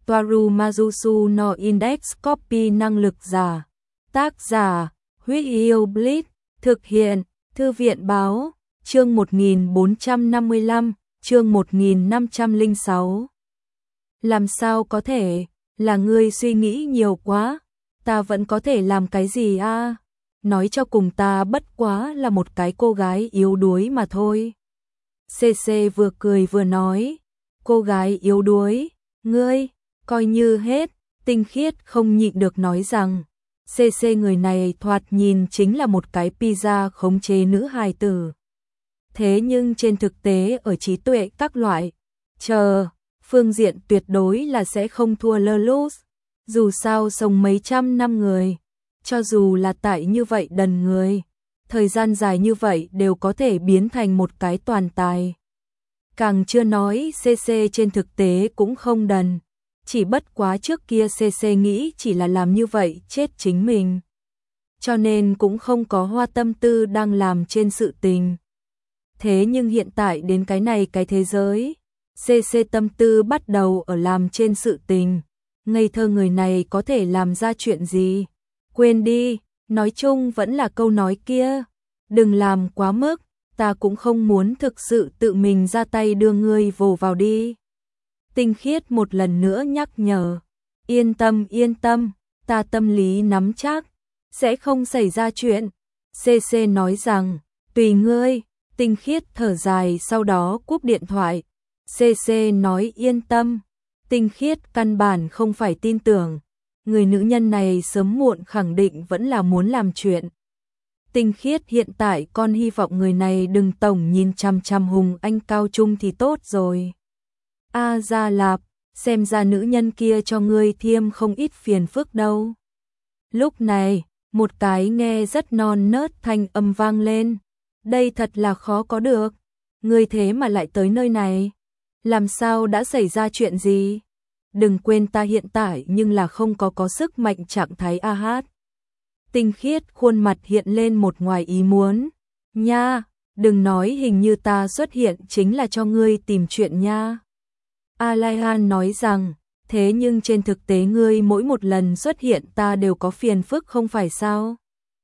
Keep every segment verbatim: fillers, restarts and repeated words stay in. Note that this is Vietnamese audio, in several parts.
Toaru Majusu no Index Copy năng lực giả. Tác giả, Huyết Yêu Blitz, thực hiện, Thư viện báo, chương một nghìn bốn trăm năm mươi lăm, chương một nghìn năm trăm lẻ sáu. Làm sao có thể, là ngươi suy nghĩ nhiều quá, ta vẫn có thể làm cái gì a? À? Nói cho cùng ta bất quá là một cái cô gái yếu đuối mà thôi. xê xê vừa cười vừa nói, cô gái yếu đuối, ngươi, coi như hết, Tinh Khiết không nhịn được nói rằng, xê xê người này thoạt nhìn chính là một cái pizza khống chế nữ hài tử. Thế nhưng trên thực tế ở trí tuệ các loại, chờ, phương diện tuyệt đối là sẽ không thua Lelouch. Dù sao sống mấy trăm năm người, cho dù là tại như vậy đần người, thời gian dài như vậy đều có thể biến thành một cái toàn tài. Càng chưa nói xê xê trên thực tế cũng không đần, chỉ bất quá trước kia xê xê nghĩ chỉ là làm như vậy chết chính mình. Cho nên cũng không có hoa tâm tư đang làm trên sự tình. Thế nhưng hiện tại đến cái này cái thế giới, xê xê tâm tư bắt đầu ở làm trên sự tình. Ngây thơ người này có thể làm ra chuyện gì? Quên đi, nói chung vẫn là câu nói kia. Đừng làm quá mức, ta cũng không muốn thực sự tự mình ra tay đưa ngươi vồ vào đi. Tinh Khiết một lần nữa nhắc nhở. Yên tâm yên tâm, ta tâm lý nắm chắc, sẽ không xảy ra chuyện. xê xê nói rằng, tùy ngươi. Tinh Khiết thở dài sau đó cúp điện thoại. xê xê nói yên tâm. Tinh Khiết căn bản không phải tin tưởng, người nữ nhân này sớm muộn khẳng định vẫn là muốn làm chuyện. Tinh Khiết hiện tại con hy vọng người này đừng tổng nhìn chằm chằm Hùng Anh Cao Trung thì tốt rồi. A Gia Lạp, xem ra nữ nhân kia cho ngươi thêm không ít phiền phức đâu. Lúc này, một cái nghe rất non nớt thanh âm vang lên. Đây thật là khó có được, ngươi thế mà lại tới nơi này. Làm sao đã xảy ra chuyện gì? Đừng quên ta hiện tại nhưng là không có có sức mạnh trạng thái a hát. Tinh Khiết khuôn mặt hiện lên một ngoài ý muốn. Nha, đừng nói hình như ta xuất hiện chính là cho ngươi tìm chuyện nha. Alaihan nói rằng, thế nhưng trên thực tế ngươi mỗi một lần xuất hiện ta đều có phiền phức không phải sao?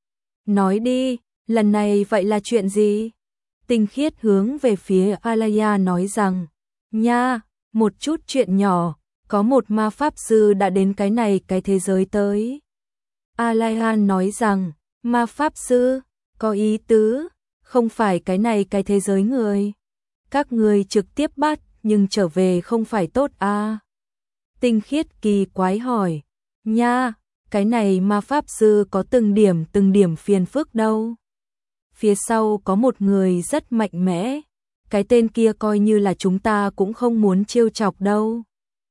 Nói đi, lần này vậy là chuyện gì? Tinh Khiết hướng về phía Alaya nói rằng, nha, một chút chuyện nhỏ, có một ma pháp sư đã đến cái này cái thế giới tới. Alaihan nói rằng, ma pháp sư, có ý tứ, không phải cái này cái thế giới người. Các người trực tiếp bắt, nhưng trở về không phải tốt à? Tinh Khiết kỳ quái hỏi, nha, cái này ma pháp sư có từng điểm từng điểm phiền phức đâu. Phía sau có một người rất mạnh mẽ, cái tên kia coi như là chúng ta cũng không muốn trêu chọc đâu.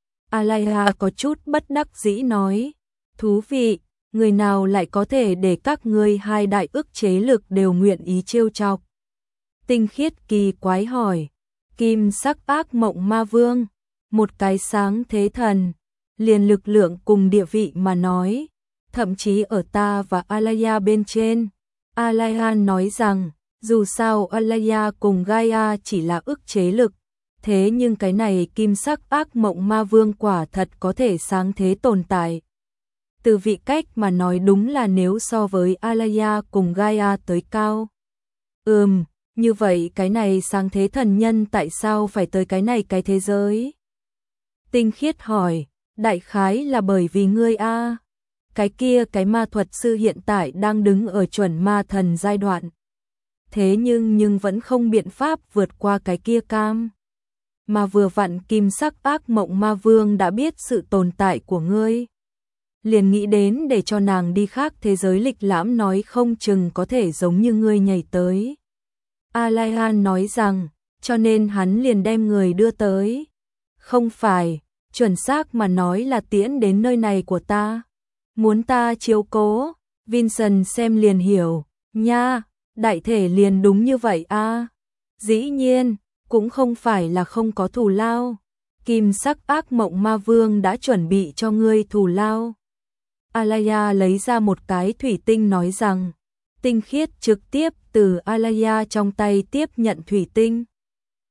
Alaya có chút bất đắc dĩ nói, thú vị, người nào lại có thể để các ngươi hai đại ức chế lực đều nguyện ý trêu chọc. Tinh Khiết kỳ quái hỏi, Kim Sắc Ác Mộng Ma Vương, một cái sáng thế thần, liền lực lượng cùng địa vị mà nói, thậm chí ở ta và Alaya bên trên. Alaya nói rằng, dù sao Alaya cùng Gaia chỉ là ức chế lực, thế nhưng cái này Kim Sắc Ác Mộng Ma Vương quả thật có thể sáng thế tồn tại. Từ vị cách mà nói đúng là nếu so với Alaya cùng Gaia tới cao. Ừm, như vậy cái này sáng thế thần nhân tại sao phải tới cái này cái thế giới? Tinh Khiết hỏi, đại khái là bởi vì ngươi a. Cái kia cái ma thuật sư hiện tại đang đứng ở chuẩn ma thần giai đoạn. Thế nhưng nhưng vẫn không biện pháp vượt qua cái kia cam. Mà vừa vặn Kim Sắc Ác Mộng Ma Vương đã biết sự tồn tại của ngươi. Liền nghĩ đến để cho nàng đi khác thế giới lịch lãm nói không chừng có thể giống như ngươi nhảy tới. Alaihan nói rằng, cho nên hắn liền đem người đưa tới. Không phải, chuẩn xác mà nói là tiễn đến nơi này của ta. Muốn ta chiếu cố, Vincent xem liền hiểu, nha, đại thể liền đúng như vậy a. À. Dĩ nhiên, cũng không phải là không có thù lao. Kim Sắc Ác Mộng Ma Vương đã chuẩn bị cho ngươi thù lao. Alaya lấy ra một cái thủy tinh nói rằng, Tinh Khiết trực tiếp từ Alaya trong tay tiếp nhận thủy tinh.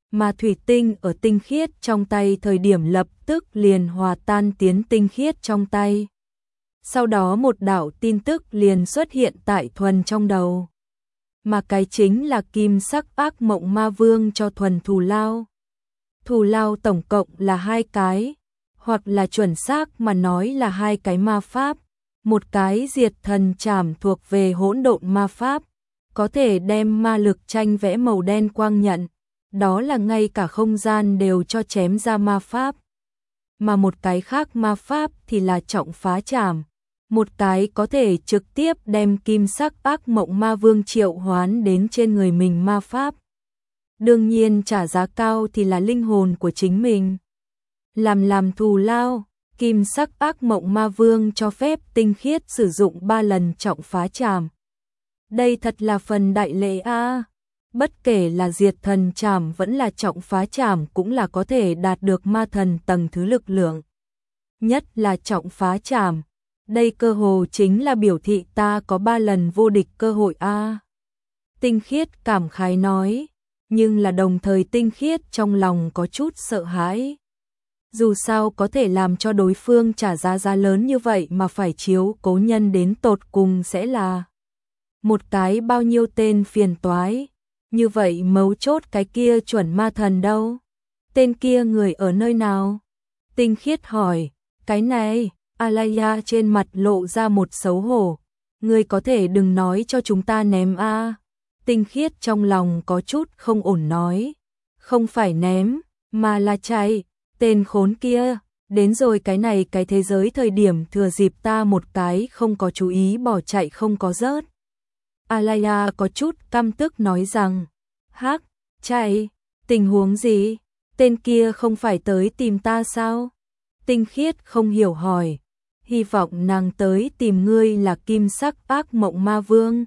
mà thủy tinh ở tinh khiết trong tay thời điểm lập tức liền hòa tan tiến tinh khiết trong tay. Sau đó một đạo tin tức liền xuất hiện tại Thuần trong đầu. Mà cái chính là kim sắc ác mộng ma vương cho Thuần thù lao. Thù lao tổng cộng là hai cái, hoặc là chuẩn xác mà nói là hai cái ma pháp. Một cái diệt thần trảm thuộc về hỗn độn ma pháp, có thể đem ma lực tranh vẽ màu đen quang nhận, đó là ngay cả không gian đều cho chém ra ma pháp. Mà một cái khác ma pháp thì là trọng phá trảm, một cái có thể trực tiếp đem kim sắc ác mộng ma vương triệu hoán đến trên người mình ma pháp. Đương nhiên trả giá cao thì là linh hồn của chính mình. Làm làm thù lao, kim sắc ác mộng ma vương cho phép tinh khiết sử dụng ba lần trọng phá trảm. Đây thật là phần đại lễ a. À. Bất kể là diệt thần trảm vẫn là trọng phá trảm cũng là có thể đạt được ma thần tầng thứ lực lượng. Nhất là trọng phá trảm, đây cơ hồ chính là biểu thị ta có ba lần vô địch cơ hội a. À. Tinh khiết cảm khái nói, nhưng là đồng thời tinh khiết trong lòng có chút sợ hãi. Dù sao có thể làm cho đối phương trả giá giá lớn như vậy mà phải chiếu cố nhân đến tột cùng sẽ là một cái bao nhiêu tên phiền toái. Như vậy mấu chốt cái kia chuẩn ma thần đâu? Tên kia người ở nơi nào? Tinh khiết hỏi, cái này, Alaya trên mặt lộ ra một xấu hổ. Ngươi có thể đừng nói cho chúng ta ném a. À. Tinh khiết trong lòng có chút không ổn nói, không phải ném, mà là chạy. Tên khốn kia, đến rồi cái này cái thế giới thời điểm thừa dịp ta một cái không có chú ý bỏ chạy không có rớt. Alaya có chút căm tức nói rằng, hắc, chạy, tình huống gì? Tên kia không phải tới tìm ta sao? Tinh khiết không hiểu hỏi, hy vọng nàng tới tìm ngươi là kim sắc ác mộng ma vương.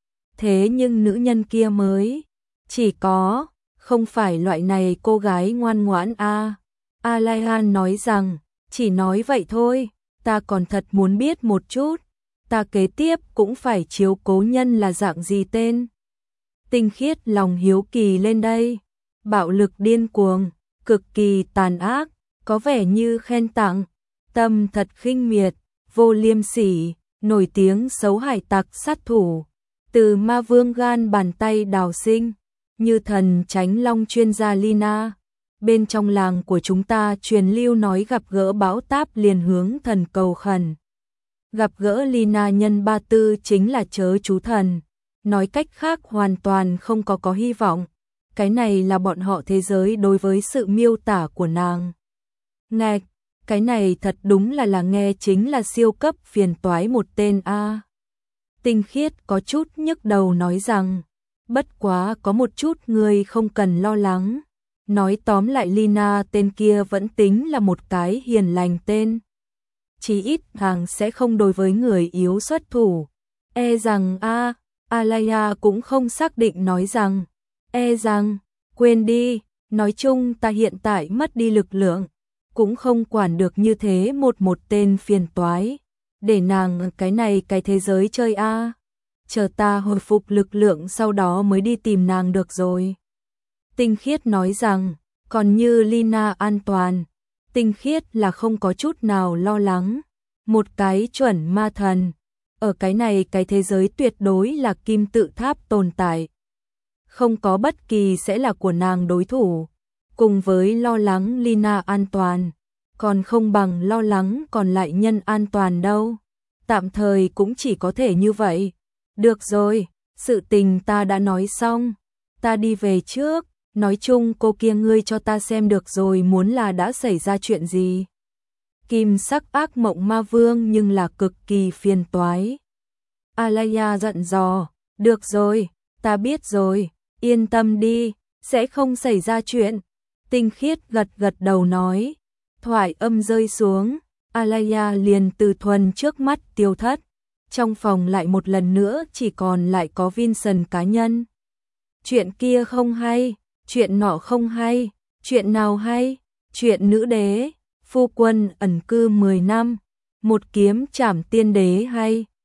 Thế nhưng nữ nhân kia mới, chỉ có, không phải loại này cô gái ngoan ngoãn a. À. Alaya nói rằng, chỉ nói vậy thôi, ta còn thật muốn biết một chút, ta kế tiếp cũng phải chiếu cố nhân là dạng gì tên. Tinh khiết lòng hiếu kỳ lên đây, bạo lực điên cuồng, cực kỳ tàn ác, có vẻ như khen tặng, tâm thật khinh miệt, vô liêm sỉ, nổi tiếng xấu hải tặc sát thủ, từ ma vương gan bàn tay đào sinh, như thần tránh long chuyên gia Lina. Bên trong làng của chúng ta truyền lưu nói gặp gỡ bão táp liền hướng thần cầu khẩn. Gặp gỡ Lina nhân ba tư chính là chớ chú thần. Nói cách khác hoàn toàn không có có hy vọng. Cái này là bọn họ thế giới đối với sự miêu tả của nàng. Ngạch, cái này thật đúng là là nghe chính là siêu cấp phiền toái một tên a. Tinh khiết có chút nhức đầu nói rằng, bất quá có một chút người không cần lo lắng. Nói tóm lại Lina tên kia vẫn tính là một cái hiền lành tên. Chỉ ít nàng sẽ không đối với người yếu xuất thủ. E rằng a, à, Alaya cũng không xác định nói rằng, e rằng, quên đi, nói chung ta hiện tại mất đi lực lượng, cũng không quản được như thế một một tên phiền toái. Để nàng cái này cái thế giới chơi a, à. Chờ ta hồi phục lực lượng sau đó mới đi tìm nàng được rồi. Tinh khiết nói rằng, còn như Lina an toàn, tinh khiết là không có chút nào lo lắng. Một cái chuẩn ma thần, ở cái này cái thế giới tuyệt đối là kim tự tháp tồn tại. Không có bất kỳ sẽ là của nàng đối thủ. Cùng với lo lắng Lina an toàn, còn không bằng lo lắng còn lại nhân an toàn đâu. Tạm thời cũng chỉ có thể như vậy. Được rồi, sự tình ta đã nói xong, ta đi về trước. Nói chung cô kia ngươi cho ta xem được rồi muốn là đã xảy ra chuyện gì. Kim sắc ác mộng ma vương nhưng là cực kỳ phiền toái. Alaya giận dò, được rồi, ta biết rồi, yên tâm đi, sẽ không xảy ra chuyện. Tinh khiết gật gật đầu nói, thoại âm rơi xuống, Alaya liền từ Thuần trước mắt tiêu thất. Trong phòng lại một lần nữa chỉ còn lại có Vincent cá nhân. Chuyện kia không hay. Chuyện nọ không hay, chuyện nào hay, chuyện nữ đế, phu quân ẩn cư mười năm, một kiếm trảm tiên đế hay.